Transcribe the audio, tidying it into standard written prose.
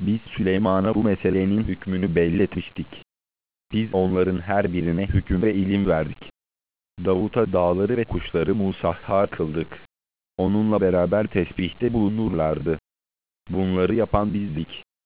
Biz Süleyman'a bu meselenin hükmünü belletmiştik. Biz onların her birine hüküm ve ilim verdik. Davut'a dağları ve kuşları musahhar kıldık. Onunla beraber tesbihte bulunurlardı. Bunları yapan bizdik.